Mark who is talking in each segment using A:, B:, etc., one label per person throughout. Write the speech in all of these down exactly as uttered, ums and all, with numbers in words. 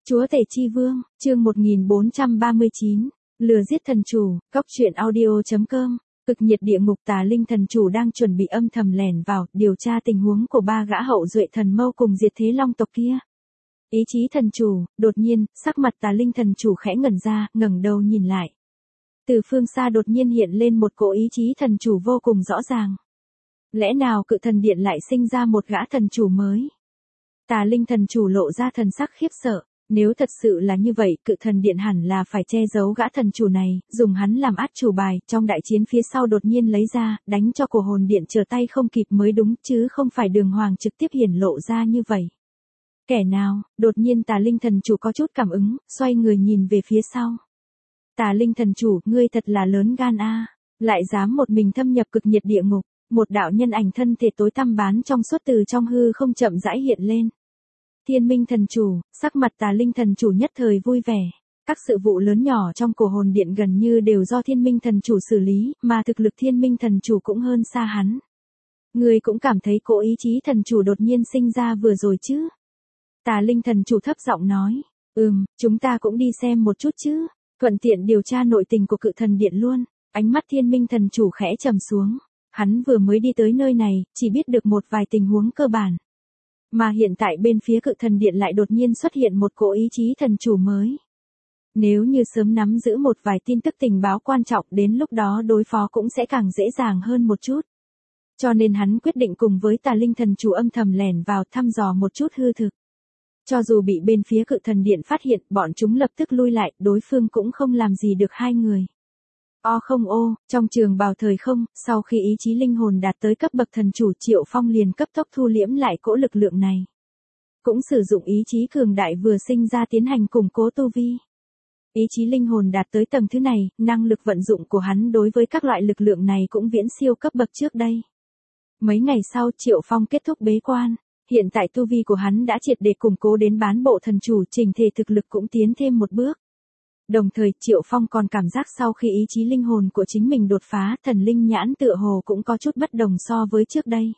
A: Chúa Tể Chi Vương, chương một nghìn bốn trăm ba mươi chín, lừa giết thần chủ, cóc truyện audio chấm com. Cực nhiệt địa ngục, Tà Linh thần chủ đang chuẩn bị âm thầm lẻn vào, điều tra tình huống của ba gã hậu duệ thần mâu cùng diệt thế long tộc kia. Ý chí thần chủ, đột nhiên, sắc mặt Tà Linh thần chủ khẽ ngẩn ra, ngẩng đầu nhìn lại. Từ phương xa đột nhiên hiện lên một cỗ ý chí thần chủ vô cùng rõ ràng. Lẽ nào Cự Thần Điện lại sinh ra một gã thần chủ mới? Tà Linh thần chủ lộ ra thần sắc khiếp sợ. Nếu thật sự là như vậy, Cự Thần Điện hẳn là phải che giấu gã thần chủ này, dùng hắn làm át chủ bài, trong đại chiến phía sau đột nhiên lấy ra, đánh cho cổ hồn điện trở tay không kịp mới đúng, chứ không phải đường hoàng trực tiếp hiển lộ ra như vậy. Kẻ nào? Đột nhiên Tà Linh thần chủ có chút cảm ứng, xoay người nhìn về phía sau. Tà Linh thần chủ, ngươi thật là lớn gan a, lại dám một mình thâm nhập cực nhiệt địa ngục. Một đạo nhân ảnh thân thể tối tăm bán trong suốt từ trong hư không chậm rãi hiện lên. Thiên Minh thần chủ, sắc mặt Tà Linh thần chủ nhất thời vui vẻ. Các sự vụ lớn nhỏ trong cổ hồn điện gần như đều do Thiên Minh thần chủ xử lý, mà thực lực Thiên Minh thần chủ cũng hơn xa hắn. Người cũng cảm thấy cỗ ý chí thần chủ đột nhiên sinh ra vừa rồi chứ? Tà Linh thần chủ thấp giọng nói, ừm, chúng ta cũng đi xem một chút chứ, thuận tiện điều tra nội tình của Cự Thần Điện luôn. Ánh mắt Thiên Minh thần chủ khẽ trầm xuống. Hắn vừa mới đi tới nơi này, chỉ biết được một vài tình huống cơ bản. Mà hiện tại bên phía Cự Thần Điện lại đột nhiên xuất hiện một cỗ ý chí thần chủ mới. Nếu như sớm nắm giữ một vài tin tức tình báo quan trọng, đến lúc đó đối phó cũng sẽ càng dễ dàng hơn một chút. Cho nên hắn quyết định cùng với Tà Linh thần chủ âm thầm lẻn vào thăm dò một chút hư thực. Cho dù bị bên phía Cự Thần Điện phát hiện, bọn chúng lập tức lui lại, đối phương cũng không làm gì được hai người. O không ô, trong trường bào thời không, sau khi ý chí linh hồn đạt tới cấp bậc thần chủ, Triệu Phong liền cấp tốc thu liễm lại cỗ lực lượng này. Cũng sử dụng ý chí cường đại vừa sinh ra tiến hành củng cố tu vi. Ý chí linh hồn đạt tới tầng thứ này, năng lực vận dụng của hắn đối với các loại lực lượng này cũng viễn siêu cấp bậc trước đây. Mấy ngày sau, Triệu Phong kết thúc bế quan. Hiện tại tu vi của hắn đã triệt để củng cố đến bán bộ thần chủ, trình thể thực lực cũng tiến thêm một bước. Đồng thời, Triệu Phong còn cảm giác sau khi ý chí linh hồn của chính mình đột phá, thần linh nhãn tựa hồ cũng có chút bất đồng so với trước đây.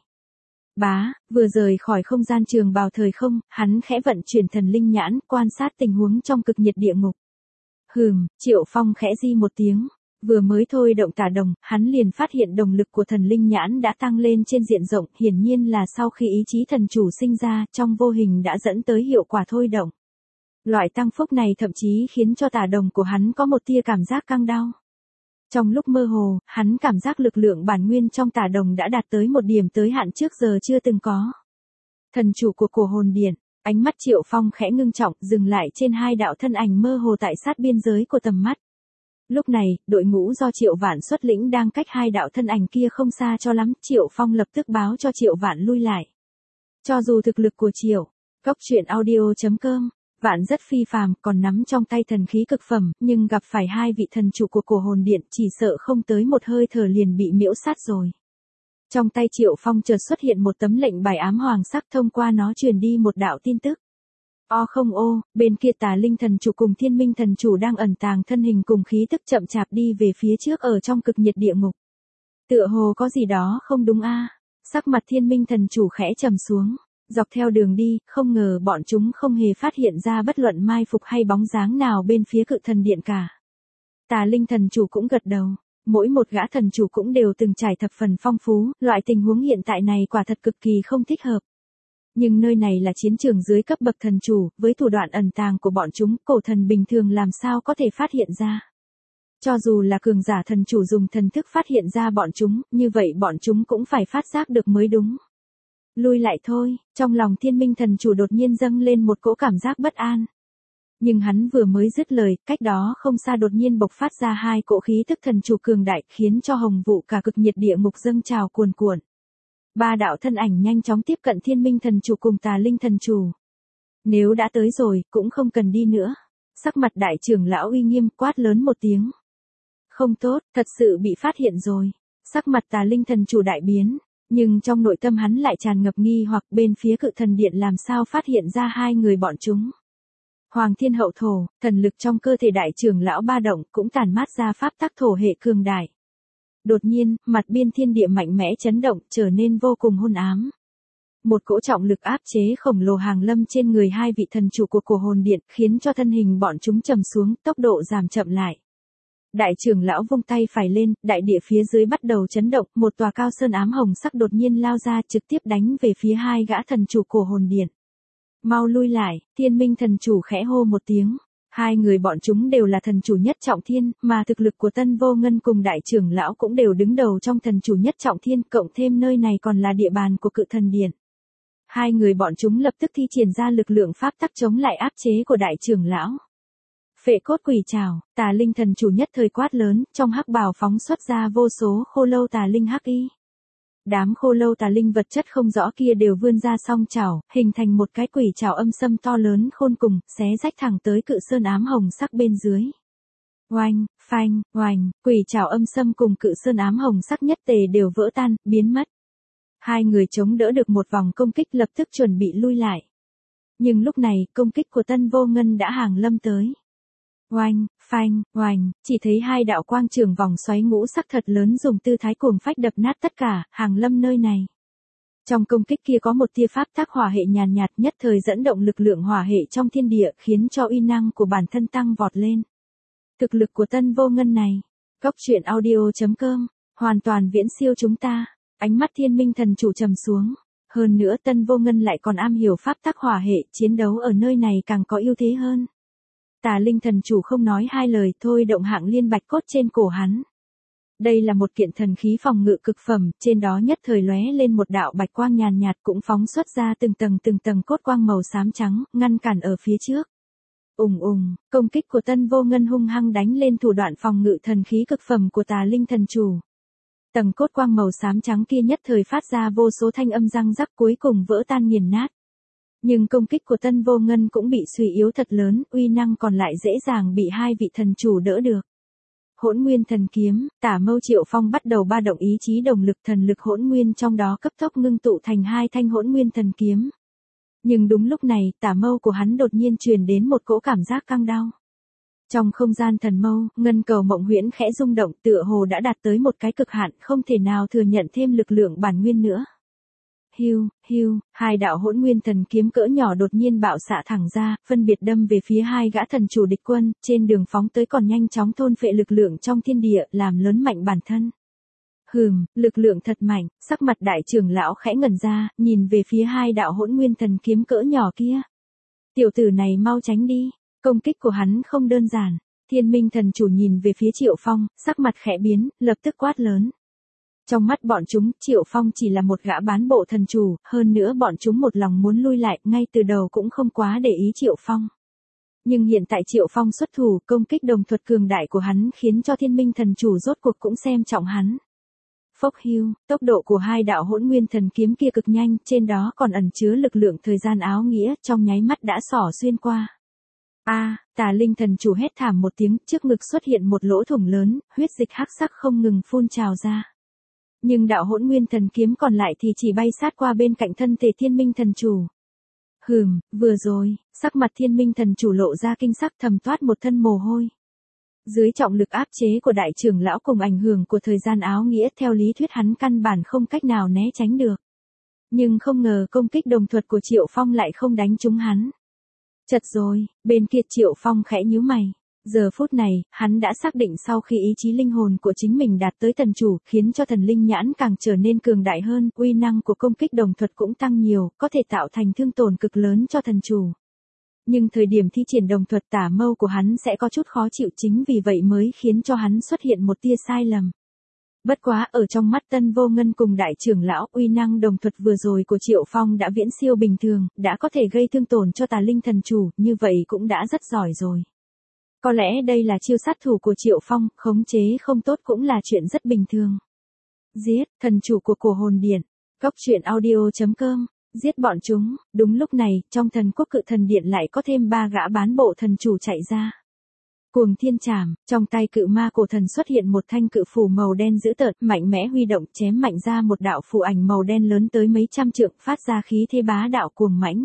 A: Bá, vừa rời khỏi không gian trường bào thời không, hắn khẽ vận chuyển thần linh nhãn, quan sát tình huống trong cực nhiệt địa ngục. Hừm, Triệu Phong khẽ di một tiếng, vừa mới thôi động tả đồng, hắn liền phát hiện đồng lực của thần linh nhãn đã tăng lên trên diện rộng, hiển nhiên là sau khi ý chí thần chủ sinh ra, trong vô hình đã dẫn tới hiệu quả thôi động. Loại tăng phúc này thậm chí khiến cho tả đồng của hắn có một tia cảm giác căng đau. Trong lúc mơ hồ, hắn cảm giác lực lượng bản nguyên trong tả đồng đã đạt tới một điểm tới hạn trước giờ chưa từng có. Thần chủ của cổ hồn điện, ánh mắt Triệu Phong khẽ ngưng trọng, dừng lại trên hai đạo thân ảnh mơ hồ tại sát biên giới của tầm mắt. Lúc này, đội ngũ do Triệu Vạn xuất lĩnh đang cách hai đạo thân ảnh kia không xa cho lắm, Triệu Phong lập tức báo cho Triệu Vạn lui lại. Cho dù thực lực của Triệu, cóc truyện audio chấm com, Vạn rất phi phàm, còn nắm trong tay thần khí cực phẩm, nhưng gặp phải hai vị thần chủ của cổ hồn điện, chỉ sợ không tới một hơi thở liền bị miễu sát rồi. Trong tay Triệu Phong chợt xuất hiện một tấm lệnh bài ám hoàng sắc, thông qua nó truyền đi một đạo tin tức. O không ô, bên kia Tà Linh thần chủ cùng Thiên Minh thần chủ đang ẩn tàng thân hình cùng khí tức chậm chạp đi về phía trước ở trong cực nhiệt địa ngục. Tựa hồ có gì đó không đúng a. Sắc mặt Thiên Minh thần chủ khẽ trầm xuống. Dọc theo đường đi, không ngờ bọn chúng không hề phát hiện ra bất luận mai phục hay bóng dáng nào bên phía Cự Thần Điện cả. Tà Linh thần chủ cũng gật đầu, mỗi một gã thần chủ cũng đều từng trải thập phần phong phú, loại tình huống hiện tại này quả thật cực kỳ không thích hợp. Nhưng nơi này là chiến trường dưới cấp bậc thần chủ, với thủ đoạn ẩn tàng của bọn chúng, cổ thần bình thường làm sao có thể phát hiện ra. Cho dù là cường giả thần chủ dùng thần thức phát hiện ra bọn chúng, như vậy bọn chúng cũng phải phát giác được mới đúng. Lui lại thôi, trong lòng Thiên Minh thần chủ đột nhiên dâng lên một cỗ cảm giác bất an. Nhưng hắn vừa mới dứt lời, cách đó không xa đột nhiên bộc phát ra hai cỗ khí tức thần chủ cường đại, khiến cho hồng vụ cả cực nhiệt địa ngục dâng trào cuồn cuộn. Ba đạo thân ảnh nhanh chóng tiếp cận Thiên Minh thần chủ cùng Tà Linh thần chủ. Nếu đã tới rồi, cũng không cần đi nữa. Sắc mặt đại trưởng lão uy nghiêm, quát lớn một tiếng. Không tốt, thật sự bị phát hiện rồi. Sắc mặt Tà Linh thần chủ đại biến. Nhưng trong nội tâm hắn lại tràn ngập nghi hoặc bên phía Cự Thần Điện làm sao phát hiện ra hai người bọn chúng. Hoàng thiên hậu thổ, thần lực trong cơ thể đại trưởng lão ba động cũng tản mát ra pháp tắc thổ hệ cường đại. Đột nhiên, mặt biên thiên địa mạnh mẽ chấn động, trở nên vô cùng hôn ám. Một cỗ trọng lực áp chế khổng lồ hàng lâm trên người hai vị thần chủ của cổ hồn điện, khiến cho thân hình bọn chúng trầm xuống, tốc độ giảm chậm lại. Đại trưởng lão vung tay phải lên, đại địa phía dưới bắt đầu chấn động, một tòa cao sơn ám hồng sắc đột nhiên lao ra trực tiếp đánh về phía hai gã thần chủ cổ hồn điện. Mau lui lại, Thiên Minh thần chủ khẽ hô một tiếng. Hai người bọn chúng đều là thần chủ nhất trọng thiên, mà thực lực của Tân Vô Ngân cùng đại trưởng lão cũng đều đứng đầu trong thần chủ nhất trọng thiên, cộng thêm nơi này còn là địa bàn của cự thần điện. Hai người bọn chúng lập tức thi triển ra lực lượng pháp tắc chống lại áp chế của đại trưởng lão. Phệ cốt quỷ trảo, Tà Linh thần chủ nhất thời quát lớn, trong hắc bào phóng xuất ra vô số khô lâu tà linh hắc y. Đám khô lâu tà linh vật chất không rõ kia đều vươn ra song chảo, hình thành một cái quỷ trảo âm sâm to lớn khôn cùng, xé rách thẳng tới cự sơn ám hồng sắc bên dưới. Oanh, phanh, oanh, quỷ trảo âm sâm cùng cự sơn ám hồng sắc nhất tề đều vỡ tan, biến mất. Hai người chống đỡ được một vòng công kích lập tức chuẩn bị lui lại. Nhưng lúc này, công kích của Tân Vô Ngân đã hàng lâm tới. Oanh, phanh, oanh, chỉ thấy hai đạo quang trường vòng xoáy ngũ sắc thật lớn dùng tư thái cuồng phách đập nát tất cả, hàng lâm nơi này. Trong công kích kia có một tia pháp tắc hỏa hệ nhàn nhạt nhất thời dẫn động lực lượng hỏa hệ trong thiên địa khiến cho uy năng của bản thân tăng vọt lên. Thực lực của Tân Vô Ngân này, Cốc truyện audio chấm com, hoàn toàn viễn siêu chúng ta. Ánh mắt Thiên Minh thần chủ trầm xuống. Hơn nữa Tân Vô Ngân lại còn am hiểu pháp tắc hỏa hệ, chiến đấu ở nơi này càng có ưu thế hơn. Tà Linh thần chủ không nói hai lời thôi động hạng liên bạch cốt trên cổ hắn. Đây là một kiện thần khí phòng ngự cực phẩm, trên đó nhất thời lóe lên một đạo bạch quang nhàn nhạt cũng phóng xuất ra từng tầng từng tầng cốt quang màu xám trắng, ngăn cản ở phía trước. Ùng ùng, công kích của Tân Vô Ngân hung hăng đánh lên thủ đoạn phòng ngự thần khí cực phẩm của Tà Linh thần chủ. Tầng cốt quang màu xám trắng kia nhất thời phát ra vô số thanh âm răng rắc cuối cùng vỡ tan nghiền nát. Nhưng công kích của Tân Vô Ngân cũng bị suy yếu thật lớn, uy năng còn lại dễ dàng bị hai vị thần chủ đỡ được. Hỗn Nguyên thần kiếm, Tả Mâu Triệu Phong bắt đầu ba động ý chí đồng lực thần lực hỗn nguyên trong đó cấp tốc ngưng tụ thành hai thanh Hỗn Nguyên thần kiếm. Nhưng đúng lúc này, Tả Mâu của hắn đột nhiên truyền đến một cỗ cảm giác căng đau. Trong không gian thần mâu, ngân cầu mộng huyễn khẽ rung động tựa hồ đã đạt tới một cái cực hạn không thể nào thừa nhận thêm lực lượng bản nguyên nữa. Hiu, hiu, hai đạo hỗn nguyên thần kiếm cỡ nhỏ đột nhiên bạo xạ thẳng ra, phân biệt đâm về phía hai gã thần chủ địch quân, trên đường phóng tới còn nhanh chóng thôn phệ lực lượng trong thiên địa, làm lớn mạnh bản thân. Hừm, lực lượng thật mạnh, sắc mặt đại trưởng lão khẽ ngẩn ra, nhìn về phía hai đạo hỗn nguyên thần kiếm cỡ nhỏ kia. Tiểu tử này mau tránh đi, công kích của hắn không đơn giản. Thiên Minh thần chủ nhìn về phía Triệu Phong, sắc mặt khẽ biến, lập tức quát lớn. Trong mắt bọn chúng, Triệu Phong chỉ là một gã bán bộ thần chủ, hơn nữa bọn chúng một lòng muốn lui lại, ngay từ đầu cũng không quá để ý Triệu Phong. Nhưng hiện tại Triệu Phong xuất thủ, công kích đồng thuật cường đại của hắn khiến cho Thiên Minh thần chủ rốt cuộc cũng xem trọng hắn. Phốc hiu, tốc độ của hai đạo hỗn nguyên thần kiếm kia cực nhanh, trên đó còn ẩn chứa lực lượng thời gian áo nghĩa, trong nháy mắt đã xỏ xuyên qua. A, à, Tà Linh thần chủ hét thảm một tiếng, trước ngực xuất hiện một lỗ thủng lớn, huyết dịch hắc sắc không ngừng phun trào ra. Nhưng đạo hỗn nguyên thần kiếm còn lại thì chỉ bay sát qua bên cạnh thân thể Thiên Minh thần chủ. Hừm, vừa rồi, sắc mặt Thiên Minh thần chủ lộ ra kinh sắc thầm toát một thân mồ hôi. Dưới trọng lực áp chế của đại trưởng lão cùng ảnh hưởng của thời gian áo nghĩa theo lý thuyết hắn căn bản không cách nào né tránh được. Nhưng không ngờ công kích đồng thuật của Triệu Phong lại không đánh trúng hắn. Chật rồi, bên kia Triệu Phong khẽ nhíu mày. Giờ phút này, hắn đã xác định sau khi ý chí linh hồn của chính mình đạt tới thần chủ, khiến cho thần linh nhãn càng trở nên cường đại hơn, uy năng của công kích đồng thuật cũng tăng nhiều, có thể tạo thành thương tổn cực lớn cho thần chủ. Nhưng thời điểm thi triển đồng thuật Tả Mâu của hắn sẽ có chút khó chịu, chính vì vậy mới khiến cho hắn xuất hiện một tia sai lầm. Bất quá ở trong mắt Tân Vô Ngân cùng đại trưởng lão, uy năng đồng thuật vừa rồi của Triệu Phong đã viễn siêu bình thường, đã có thể gây thương tổn cho Tà Linh thần chủ, như vậy cũng đã rất giỏi rồi. Có lẽ đây là chiêu sát thủ của Triệu Phong, khống chế không tốt cũng là chuyện rất bình thường. Giết, thần chủ của cổ hồn điện. Cốc truyện audio chấm com. Giết bọn chúng. Đúng lúc này, trong thần quốc cự thần điện lại có thêm ba gã bán bộ thần chủ chạy ra. Cuồng thiên trảm, trong tay cự ma cổ thần xuất hiện một thanh cự phù màu đen dữ tợn, mạnh mẽ huy động chém mạnh ra một đạo phù ảnh màu đen lớn tới mấy trăm trượng, phát ra khí thế bá đạo cuồng mãnh.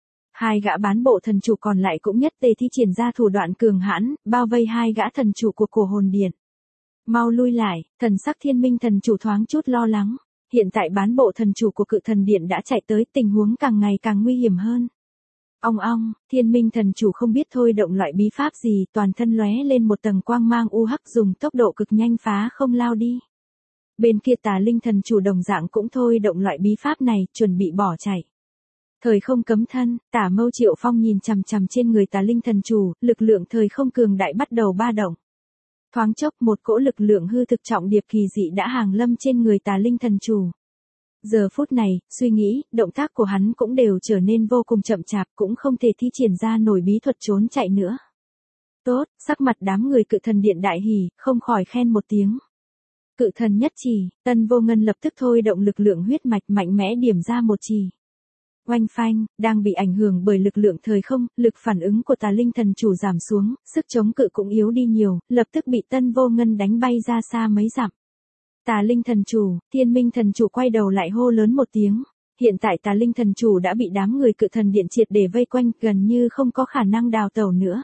A: Hai gã bán bộ thần chủ còn lại cũng nhất tề thi triển ra thủ đoạn cường hãn, bao vây hai gã thần chủ của cổ hồn điện. Mau lui lại, thần sắc Thiên Minh thần chủ thoáng chút lo lắng. hiện tại bán bộ thần chủ của Cự Thần Điện đã chạy tới, tình huống càng ngày càng nguy hiểm hơn. Ong ong, Thiên Minh thần chủ không biết thôi động loại bí pháp gì, toàn thân lóe lên một tầng quang mang u hắc dùng tốc độ cực nhanh phá không lao đi. Bên kia Tà Linh thần chủ đồng dạng cũng thôi động loại bí pháp này, chuẩn bị bỏ chạy. Thời không cấm thân, Tả Mâu Triệu Phong nhìn chằm chằm trên người Tà Linh thần chủ, lực lượng thời không cường đại bắt đầu ba động. Thoáng chốc một cỗ lực lượng hư thực trọng điệp kỳ dị đã hàng lâm trên người Tà Linh thần chủ. Giờ phút này, suy nghĩ, động tác của hắn cũng đều trở nên vô cùng chậm chạp, cũng không thể thi triển ra nổi bí thuật trốn chạy nữa. Tốt, sắc mặt đám người Cự Thần Điện đại hỉ, không khỏi khen một tiếng. Cự thần nhất chỉ, Tân Vô Ngân lập tức thôi động lực lượng huyết mạch mạnh mẽ điểm ra một chỉ. Oanh phanh, đang bị ảnh hưởng bởi lực lượng thời không, lực phản ứng của Tà Linh thần chủ giảm xuống, sức chống cự cũng yếu đi nhiều, lập tức bị Tân Vô Ngân đánh bay ra xa mấy dặm. Tà Linh thần chủ, Thiên Minh thần chủ quay đầu lại hô lớn một tiếng. Hiện tại Tà Linh thần chủ đã bị đám người Cự Thần Điện triệt để vây quanh, gần như không có khả năng đào tẩu nữa.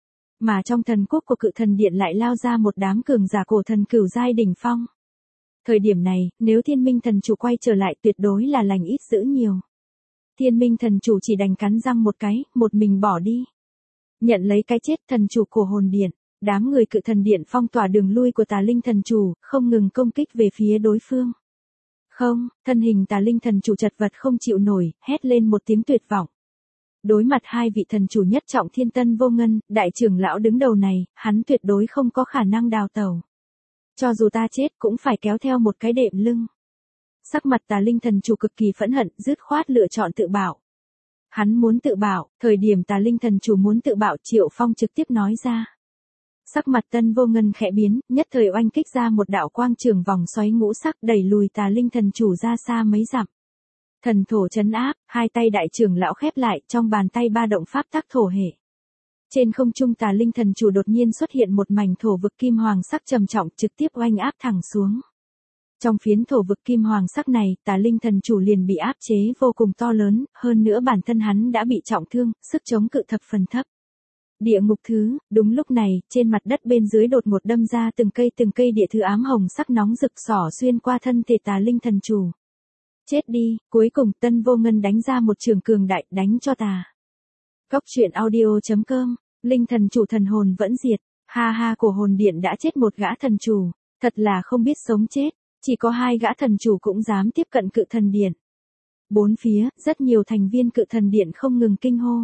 A: Mà trong thần quốc của Cự Thần Điện lại lao ra một đám cường giả cổ thần cửu giai đỉnh phong. Thời điểm này, nếu Thiên Minh thần chủ quay trở lại tuyệt đối là lành ít dữ nhiều. Thiên Minh thần chủ chỉ đành cắn răng một cái, một mình bỏ đi. Nhận lấy cái chết thần chủ của hồn điện, đám người Cự Thần Điện phong tỏa đường lui của Tà Linh thần chủ, không ngừng công kích về phía đối phương. Không, thân hình Tà Linh thần chủ chật vật không chịu nổi, hét lên một tiếng tuyệt vọng. Đối mặt hai vị thần chủ nhất trọng Thiên Tân Vô Ngân, đại trưởng lão đứng đầu này, hắn tuyệt đối không có khả năng đào tẩu. Cho dù ta chết cũng phải kéo theo một cái đệm lưng. Sắc mặt Tà Linh thần chủ cực kỳ phẫn hận, dứt khoát lựa chọn tự bảo. Hắn muốn tự bảo, thời điểm Tà Linh thần chủ muốn tự bảo, Triệu Phong trực tiếp nói ra. Sắc mặt Tân Vô Ngân khẽ biến, nhất thời oanh kích ra một đạo quang trường vòng xoáy ngũ sắc đẩy lùi Tà Linh thần chủ ra xa mấy dặm. Thần thổ trấn áp, hai tay đại trưởng lão khép lại, trong bàn tay ba động pháp tắc thổ hệ. Trên không trung Tà Linh thần chủ đột nhiên xuất hiện một mảnh thổ vực kim hoàng sắc trầm trọng, trực tiếp oanh áp thẳng xuống. Trong phiến thổ vực kim hoàng sắc này, Tà Linh thần chủ liền bị áp chế vô cùng to lớn, hơn nữa bản thân hắn đã bị trọng thương, sức chống cự thập phần thấp. Địa ngục thứ, đúng lúc này, trên mặt đất bên dưới đột ngột đâm ra từng cây từng cây địa thứ ám hồng sắc nóng rực xỏ xuyên qua thân thể Tà Linh thần chủ. Chết đi, cuối cùng Tân Vô Ngân đánh ra một trường cường đại, đánh cho ta. Góc truyện audio chấm com, Linh thần chủ thần hồn vẫn diệt, ha ha, của hồn điện đã chết một gã thần chủ, thật là không biết sống chết, chỉ có hai gã thần chủ cũng dám tiếp cận Cự Thần Điện. Bốn phía, rất nhiều thành viên Cự Thần Điện không ngừng kinh hô.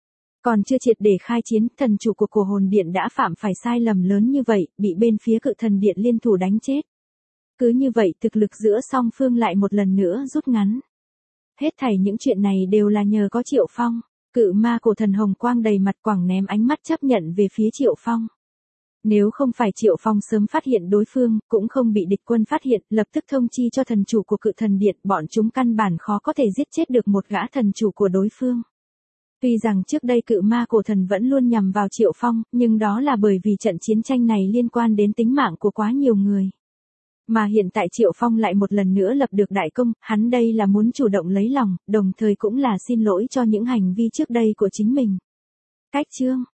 A: Còn chưa triệt để khai chiến, thần chủ của cổ hồn điện đã phạm phải sai lầm lớn như vậy, bị bên phía Cự Thần Điện liên thủ đánh chết. Cứ như vậy thực lực giữa song phương lại một lần nữa rút ngắn. Hết thảy những chuyện này đều là nhờ có Triệu Phong. Cự ma cổ thần hồng quang đầy mặt quẳng ném ánh mắt chấp nhận về phía Triệu Phong. Nếu không phải Triệu Phong sớm phát hiện đối phương, cũng không bị địch quân phát hiện, lập tức thông chi cho thần chủ của Cự Thần Điện, bọn chúng căn bản khó có thể giết chết được một gã thần chủ của đối phương. Tuy rằng trước đây cự ma cổ thần vẫn luôn nhằm vào Triệu Phong, nhưng đó là bởi vì trận chiến tranh này liên quan đến tính mạng của quá nhiều người. Mà hiện tại Triệu Phong lại một lần nữa lập được đại công, hắn đây là muốn chủ động lấy lòng, đồng thời cũng là xin lỗi cho những hành vi trước đây của chính mình. Cách chương